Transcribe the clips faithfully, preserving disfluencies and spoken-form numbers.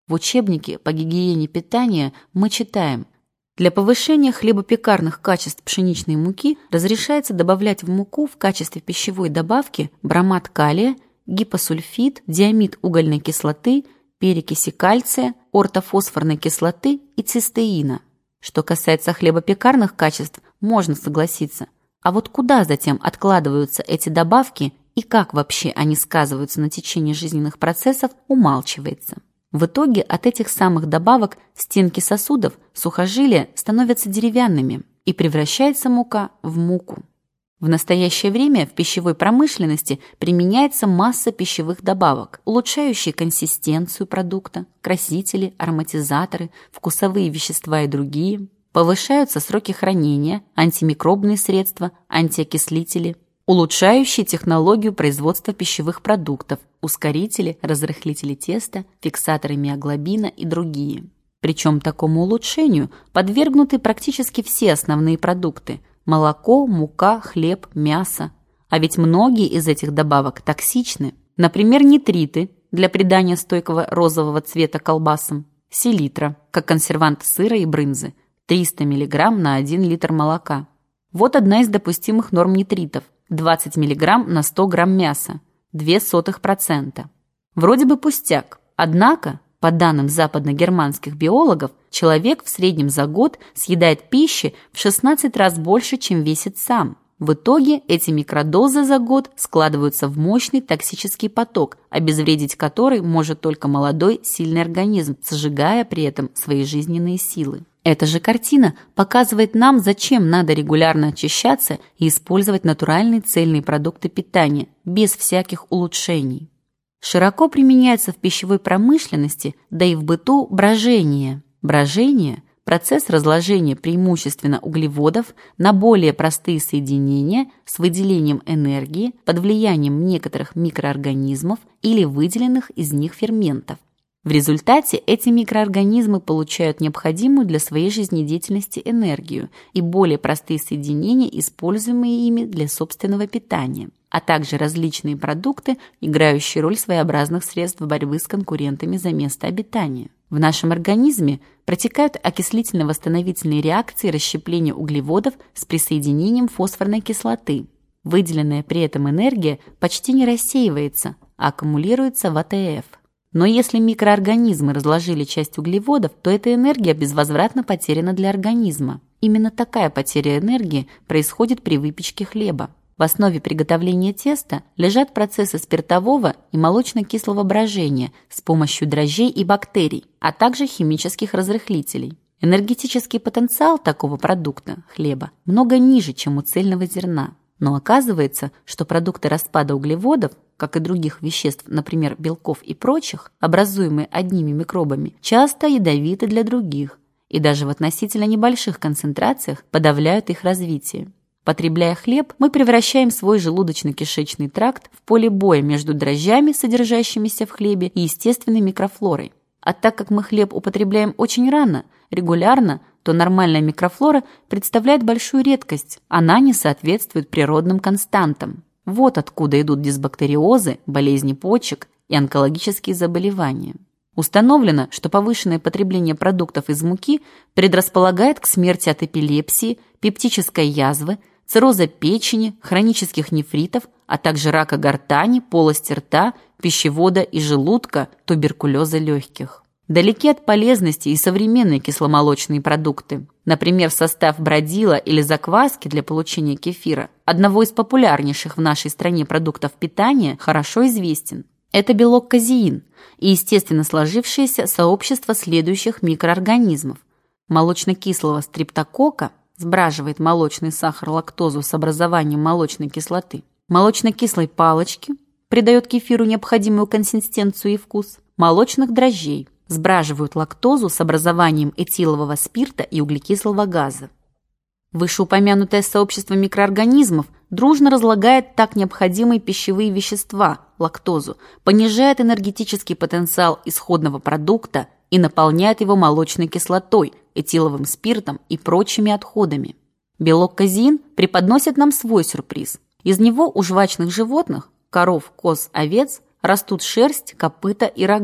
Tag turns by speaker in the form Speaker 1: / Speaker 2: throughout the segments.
Speaker 1: В учебнике по гигиене питания мы читаем: для повышения хлебопекарных качеств пшеничной муки разрешается добавлять в муку в качестве пищевой добавки бромат калия, гипосульфид, диамид угольной кислоты, перекиси кальция, ортофосфорной кислоты и цистеина. Что касается хлебопекарных качеств, можно согласиться. А вот куда затем откладываются эти добавки и как вообще они сказываются на течении жизненных процессов, умалчивается. В итоге от этих самых добавок стенки сосудов, сухожилия становятся деревянными и превращается мука в муку. В настоящее время в пищевой промышленности применяется масса пищевых добавок, улучшающие консистенцию продукта, красители, ароматизаторы, вкусовые вещества и другие. Повышаются сроки хранения, антимикробные средства, антиокислители, улучшающие технологию производства пищевых продуктов, ускорители, разрыхлители теста, фиксаторы миоглобина и другие. Причем такому улучшению подвергнуты практически все основные продукты – молоко, мука, хлеб, мясо. А ведь многие из этих добавок токсичны. Например, нитриты для придания стойкого розового цвета колбасам, селитра, как консервант сыра и брынзы, триста миллиграмм на один литр молока. Вот одна из допустимых норм нитритов – двадцать миллиграмм на сто грамм мяса, ноль целых две десятых процента. Вроде бы пустяк, однако, по данным западногерманских биологов, человек в среднем за год съедает пищи в шестнадцать раз больше, чем весит сам. В итоге эти микродозы за год складываются в мощный токсический поток, обезвредить который может только молодой, сильный организм, сжигая при этом свои жизненные силы. Эта же картина показывает нам, зачем надо регулярно очищаться и использовать натуральные цельные продукты питания, без всяких улучшений. Широко применяется в пищевой промышленности, да и в быту брожение. Брожение – процесс разложения преимущественно углеводов на более простые соединения с выделением энергии под влиянием некоторых микроорганизмов или выделенных из них ферментов. В результате эти микроорганизмы получают необходимую для своей жизнедеятельности энергию и более простые соединения, используемые ими для собственного питания, а также различные продукты, играющие роль своеобразных средств борьбы с конкурентами за место обитания. В нашем организме протекают окислительно-восстановительные реакции расщепления углеводов с присоединением фосфорной кислоты. Выделенная при этом энергия почти не рассеивается, а аккумулируется в АТФ. Но если микроорганизмы разложили часть углеводов, то эта энергия безвозвратно потеряна для организма. Именно такая потеря энергии происходит при выпечке хлеба. В основе приготовления теста лежат процессы спиртового и молочно-кислого брожения с помощью дрожжей и бактерий, а также химических разрыхлителей. Энергетический потенциал такого продукта, хлеба, много ниже, чем у цельного зерна. Но оказывается, что продукты распада углеводов, как и других веществ, например, белков и прочих, образуемые одними микробами, часто ядовиты для других и даже в относительно небольших концентрациях подавляют их развитие. Потребляя хлеб, мы превращаем свой желудочно-кишечный тракт в поле боя между дрожжами, содержащимися в хлебе, и естественной микрофлорой. А так как мы хлеб употребляем очень рано, регулярно, то нормальная микрофлора представляет большую редкость. Она не соответствует природным константам. Вот откуда идут дисбактериозы, болезни почек и онкологические заболевания. Установлено, что повышенное потребление продуктов из муки предрасполагает к смерти от эпилепсии, пептической язвы, цирроза печени, хронических нефритов, а также рака гортани, полости рта, пищевода и желудка, туберкулеза легких. Далеки от полезности и современные кисломолочные продукты. Например, состав бродила или закваски для получения кефира, одного из популярнейших в нашей стране продуктов питания, хорошо известен. Это белок казеин и естественно сложившееся сообщество следующих микроорганизмов. Молочно-кислого стрептокока сбраживает молочный сахар лактозу с образованием молочной кислоты. Молочно-кислой палочки придает кефиру необходимую консистенцию и вкус. Молочных дрожжей сбраживают лактозу с образованием этилового спирта и углекислого газа. Вышеупомянутое сообщество микроорганизмов дружно разлагает так необходимые пищевые вещества, лактозу, понижает энергетический потенциал исходного продукта и наполняет его молочной кислотой, этиловым спиртом и прочими отходами. Белок казеин преподносит нам свой сюрприз. Из него у жвачных животных, коров, коз, овец, растут шерсть, копыта и рога.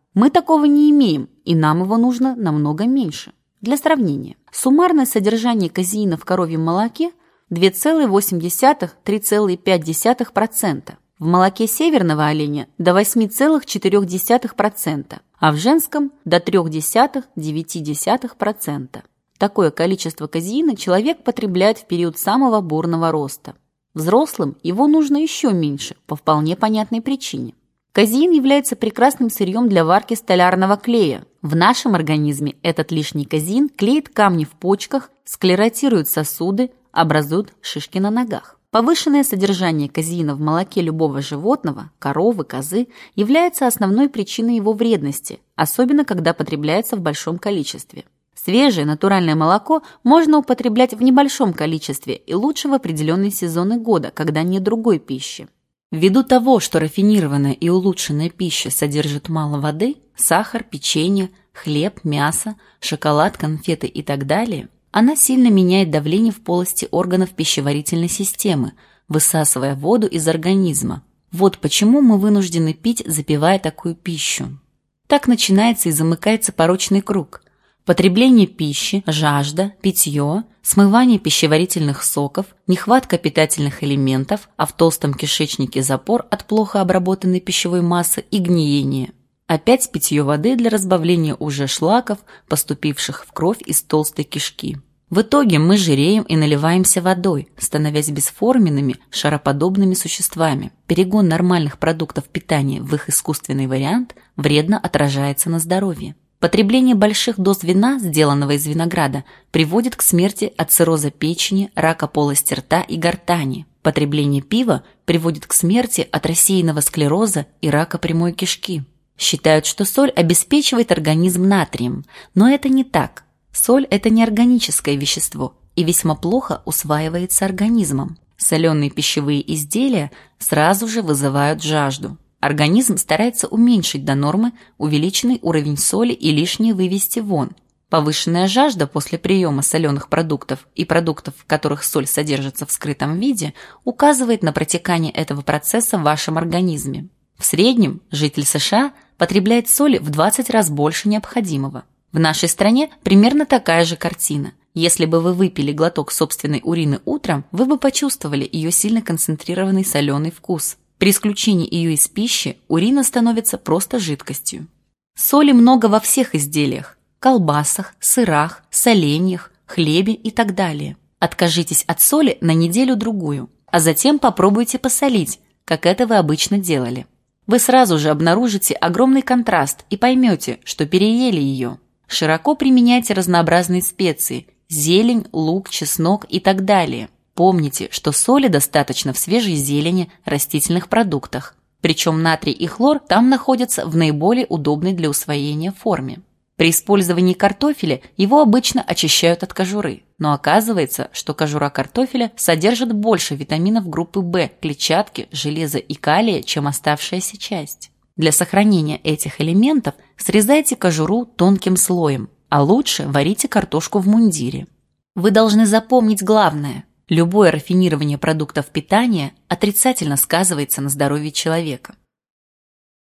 Speaker 1: Мы такого не имеем, и нам его нужно намного меньше. Для сравнения, суммарное содержание казеина в коровьем молоке две целых восемь десятых — три целых пять десятых процента, в молоке северного оленя до восемь целых четыре десятых процента, а в женском до три целых девять десятых процента. Такое количество казеина человек потребляет в период самого бурного роста. Взрослым его нужно еще меньше, по вполне понятной причине. Казеин является прекрасным сырьем для варки столярного клея. В нашем организме этот лишний казеин клеит камни в почках, склеротирует сосуды, образует шишки на ногах. Повышенное содержание казеина в молоке любого животного, коровы, козы, является основной причиной его вредности, особенно когда потребляется в большом количестве. Свежее натуральное молоко можно употреблять в небольшом количестве и лучше в определенные сезоны года, когда нет другой пищи. Ввиду того, что рафинированная и улучшенная пища содержит мало воды, сахар, печенье, хлеб, мясо, шоколад, конфеты и так далее, она сильно меняет давление в полости органов пищеварительной системы, высасывая воду из организма. Вот почему мы вынуждены пить, запивая такую пищу. Так начинается и замыкается порочный круг. Потребление пищи, жажда, питье, смывание пищеварительных соков, нехватка питательных элементов, а в толстом кишечнике запор от плохо обработанной пищевой массы и гниение. Опять питье воды для разбавления уже шлаков, поступивших в кровь из толстой кишки. В итоге мы жиреем и наливаемся водой, становясь бесформенными, шароподобными существами. Перегон нормальных продуктов питания в их искусственный вариант вредно отражается на здоровье. Потребление больших доз вина, сделанного из винограда, приводит к смерти от цирроза печени, рака полости рта и гортани. Потребление пива приводит к смерти от рассеянного склероза и рака прямой кишки. Считают, что соль обеспечивает организм натрием, но это не так. Соль – это неорганическое вещество и весьма плохо усваивается организмом. Соленые пищевые изделия сразу же вызывают жажду. Организм старается уменьшить до нормы увеличенный уровень соли и лишнее вывести вон. Повышенная жажда после приема соленых продуктов и продуктов, в которых соль содержится в скрытом виде, указывает на протекание этого процесса в вашем организме. В среднем житель США потребляет соли в двадцать раз больше необходимого. В нашей стране примерно такая же картина. Если бы вы выпили глоток собственной урины утром, вы бы почувствовали ее сильно концентрированный соленый вкус. При исключении ее из пищи урина становится просто жидкостью. Соли много во всех изделиях – колбасах, сырах, соленьях, хлебе и так далее. Откажитесь от соли на неделю-другую, а затем попробуйте посолить, как это вы обычно делали. Вы сразу же обнаружите огромный контраст и поймете, что переели ее. Широко применяйте разнообразные специи – зелень, лук, чеснок и так далее. Помните, что соли достаточно в свежей зелени, растительных продуктах. Причем натрий и хлор там находятся в наиболее удобной для усвоения форме. При использовании картофеля его обычно очищают от кожуры. Но оказывается, что кожура картофеля содержит больше витаминов группы В, клетчатки, железа и калия, чем оставшаяся часть. Для сохранения этих элементов срезайте кожуру тонким слоем, а лучше варите картошку в мундире. Вы должны запомнить главное. Любое рафинирование продуктов питания отрицательно сказывается на здоровье человека.